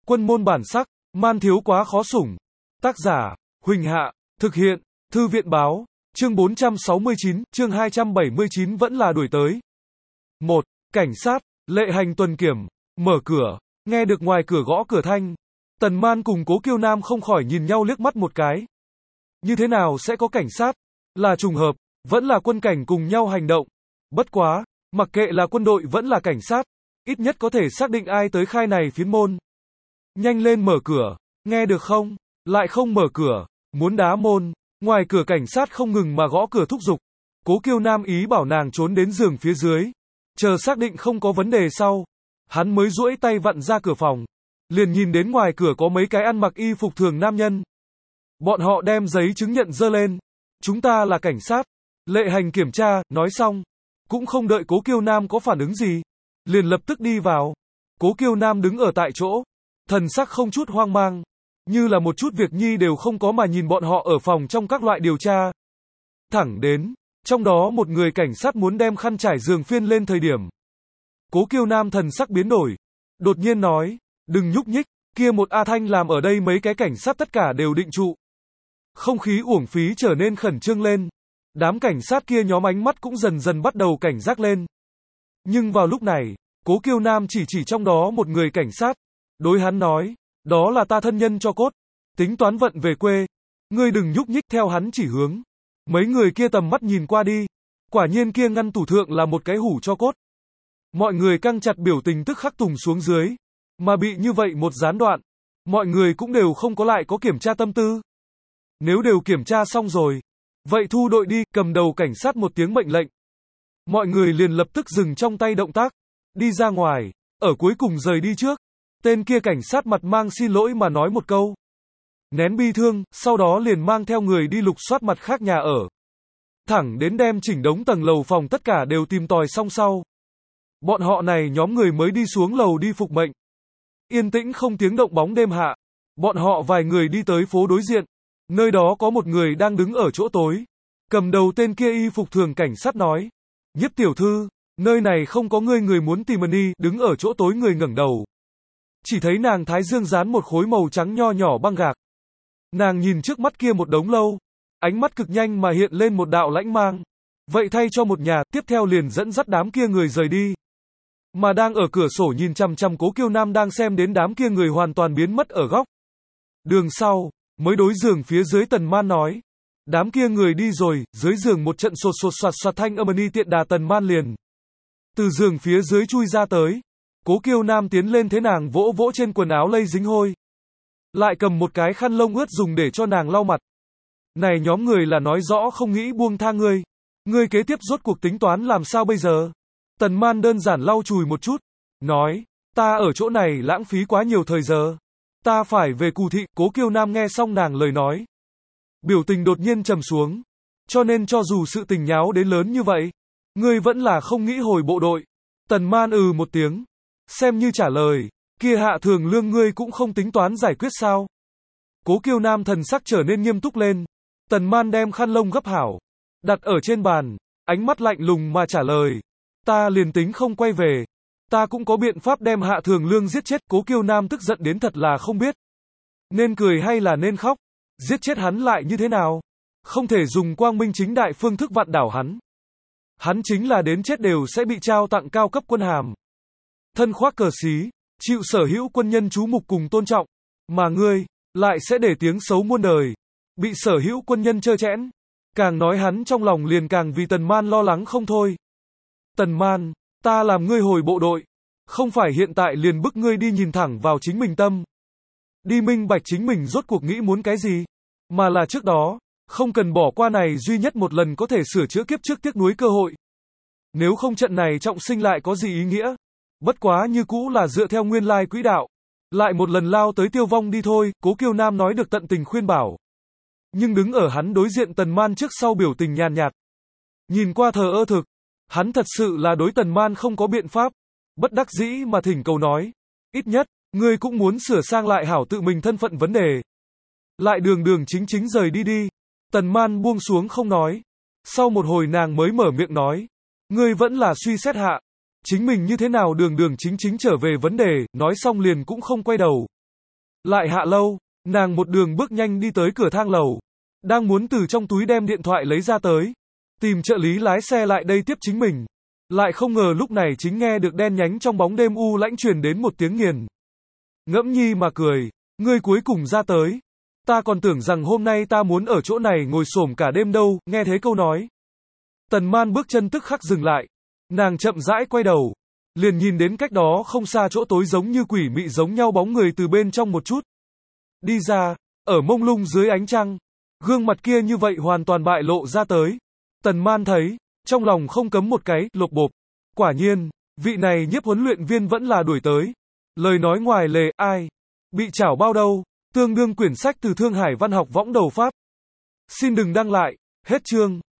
Quân môn bản sắc, man thiếu quá khó sủng. Tác giả, Huỳnh Hạ, thực hiện, Thư viện báo, chương 469, chương 279 vẫn là đuổi tới. 1. Cảnh sát, lệ hành tuần kiểm, mở cửa, nghe được ngoài cửa gõ cửa thanh. Tần Man cùng Cố Kiêu Nam không khỏi nhìn nhau liếc mắt một cái. Như thế nào sẽ có cảnh sát? Là trùng hợp, vẫn là quân cảnh cùng nhau hành động. Bất quá, mặc kệ là quân đội vẫn là cảnh sát, ít nhất có thể xác định ai tới khai này phiến môn. Nhanh lên mở cửa, nghe được không? Lại không mở cửa, muốn đá môn. Ngoài cửa cảnh sát không ngừng mà gõ cửa thúc giục. Cố Kiêu Nam ý bảo nàng trốn đến giường phía dưới. Chờ xác định không có vấn đề sau, hắn mới duỗi tay vặn ra cửa phòng. Liền nhìn đến ngoài cửa có mấy cái ăn mặc y phục thường nam nhân. Bọn họ đem giấy chứng nhận dơ lên. Chúng ta là cảnh sát. Lệ hành kiểm tra, nói xong. Cũng không đợi Cố Kiêu Nam có phản ứng gì. Liền lập tức đi vào. Cố Kiêu Nam đứng ở tại chỗ. Thần sắc không chút hoang mang. Như là một chút việc nhi đều không có mà nhìn bọn họ ở phòng trong các loại điều tra. Thẳng đến, trong đó một người cảnh sát muốn đem khăn trải giường phiên lên thời điểm. Cố Kiêu Nam thần sắc biến đổi. Đột nhiên nói, đừng nhúc nhích, kia một A Thanh làm ở đây mấy cái cảnh sát tất cả đều định trụ. Không khí uổng phí trở nên khẩn trương lên. Đám cảnh sát kia nhóm ánh mắt cũng dần dần bắt đầu cảnh giác lên. Nhưng vào lúc này, Cố Kiêu Nam chỉ trong đó một người cảnh sát. Đối hắn nói, đó là ta thân nhân cho cốt. Tính toán vận về quê. Ngươi đừng nhúc nhích theo hắn chỉ hướng. Mấy người kia tầm mắt nhìn qua đi. Quả nhiên kia ngăn tủ thượng là một cái hủ cho cốt. Mọi người căng chặt biểu tình tức khắc tùng xuống dưới. Mà bị như vậy một gián đoạn. Mọi người cũng đều không có lại có kiểm tra tâm tư. Nếu đều kiểm tra xong rồi. Vậy thu đội đi, cầm đầu cảnh sát một tiếng mệnh lệnh. Mọi người liền lập tức dừng trong tay động tác. Đi ra ngoài. Ở cuối cùng rời đi trước. Tên kia cảnh sát mặt mang xin lỗi mà nói một câu. Nén bi thương, sau đó liền mang theo người đi lục soát mặt khác nhà ở. Thẳng đến đem chỉnh đống tầng lầu phòng tất cả đều tìm tòi xong sau. Bọn họ này nhóm người mới đi xuống lầu đi phục mệnh. Yên tĩnh không tiếng động bóng đêm hạ. Bọn họ vài người đi tới phố đối diện. Nơi đó có một người đang đứng ở chỗ tối. Cầm đầu tên kia y phục thường cảnh sát nói. Nhiếp tiểu thư, nơi này không có người muốn tìm mình đi, đứng ở chỗ tối người ngẩng đầu. Chỉ thấy nàng thái dương dán một khối màu trắng nho nhỏ băng gạc. Nàng nhìn trước mắt kia một đống lâu. Ánh mắt cực nhanh mà hiện lên một đạo lãnh mang. Vậy thay cho một nhà, tiếp theo liền dẫn dắt đám kia người rời đi. Mà đang ở cửa sổ nhìn chằm chằm Cố Kiêu Nam đang xem đến đám kia người hoàn toàn biến mất ở góc. Đường sau, mới đối giường phía dưới Tần Man nói. Đám kia người đi rồi, dưới giường một trận sột soạt soạt thanh âm ni tiện đà Tần Man liền. Từ giường phía dưới chui ra tới. Cố Kiêu Nam tiến lên thế nàng vỗ vỗ trên quần áo lây dính hôi. Lại cầm một cái khăn lông ướt dùng để cho nàng lau mặt. Này nhóm người là nói rõ không nghĩ buông tha ngươi. Ngươi kế tiếp rốt cuộc tính toán làm sao bây giờ? Tần Man đơn giản lau chùi một chút. Nói, ta ở chỗ này lãng phí quá nhiều thời giờ. Ta phải về Cù Thị. Cố Kiêu Nam nghe xong nàng lời nói. Biểu tình đột nhiên trầm xuống. Cho nên cho dù sự tình nháo đến lớn như vậy, ngươi vẫn là không nghĩ hồi bộ đội. Tần Man một tiếng. Xem như trả lời, kia hạ thường lương ngươi cũng không tính toán giải quyết sao? Cố Kiêu Nam thần sắc trở nên nghiêm túc lên. Tần Man đem khăn lông gấp hảo, đặt ở trên bàn, ánh mắt lạnh lùng mà trả lời. Ta liền tính không quay về, ta cũng có biện pháp đem hạ thường lương giết chết. Cố Kiêu Nam tức giận đến thật là không biết. Nên cười hay là nên khóc? Giết chết hắn lại như thế nào? Không thể dùng quang minh chính đại phương thức vặn đảo hắn. Hắn chính là đến chết đều sẽ bị trao tặng cao cấp quân hàm. Thân khoác cờ xí, chịu sở hữu quân nhân chú mục cùng tôn trọng, mà ngươi, lại sẽ để tiếng xấu muôn đời, bị sở hữu quân nhân trơ chẽn. Càng nói hắn trong lòng liền càng vì Tần Man lo lắng không thôi. Tần Man, ta làm ngươi hồi bộ đội, không phải hiện tại liền bức ngươi đi nhìn thẳng vào chính mình tâm. Đi minh bạch chính mình rốt cuộc nghĩ muốn cái gì, mà là trước đó, không cần bỏ qua này duy nhất một lần có thể sửa chữa kiếp trước tiếc nuối cơ hội. Nếu không trận này trọng sinh lại có gì ý nghĩa? Bất quá như cũ là dựa theo nguyên lai quỹ đạo. Lại một lần lao tới tiêu vong đi thôi, Cố Kiêu Nam nói được tận tình khuyên bảo. Nhưng đứng ở hắn đối diện Tần Man trước sau biểu tình nhàn nhạt. Nhìn qua thờ ơ thực. Hắn thật sự là đối Tần Man không có biện pháp. Bất đắc dĩ mà thỉnh cầu nói. Ít nhất, ngươi cũng muốn sửa sang lại hảo tự mình thân phận vấn đề. Lại đường chính rời đi đi. Tần Man buông xuống không nói. Sau một hồi nàng mới mở miệng nói. Ngươi vẫn là suy xét hạ. Chính mình như thế nào đường chính trở về vấn đề, nói xong liền cũng không quay đầu. Lại hạ lâu, nàng một đường bước nhanh đi tới cửa thang lầu. Đang muốn từ trong túi đem điện thoại lấy ra tới. Tìm trợ lý lái xe lại đây tiếp chính mình. Lại không ngờ lúc này chính nghe được đen nhánh trong bóng đêm u lãnh truyền đến một tiếng nghiền. Ngẫm nhi mà cười. Ngươi cuối cùng ra tới. Ta còn tưởng rằng hôm nay ta muốn ở chỗ này ngồi xổm cả đêm đâu, nghe thế câu nói. Tần Man bước chân tức khắc dừng lại. Nàng chậm rãi quay đầu. Liền nhìn đến cách đó không xa chỗ tối giống như quỷ mị giống nhau bóng người từ bên trong một chút. Đi ra, ở mông lung dưới ánh trăng. Gương mặt kia như vậy hoàn toàn bại lộ ra tới. Tần Man thấy, trong lòng không cấm một cái, lột bộp. Quả nhiên, vị này nhiếp huấn luyện viên vẫn là đuổi tới. Lời nói ngoài lề, ai? Bị chảo bao đâu? Tương đương quyển sách từ Thương Hải Văn học võng đầu Pháp. Xin đừng đăng lại, hết chương.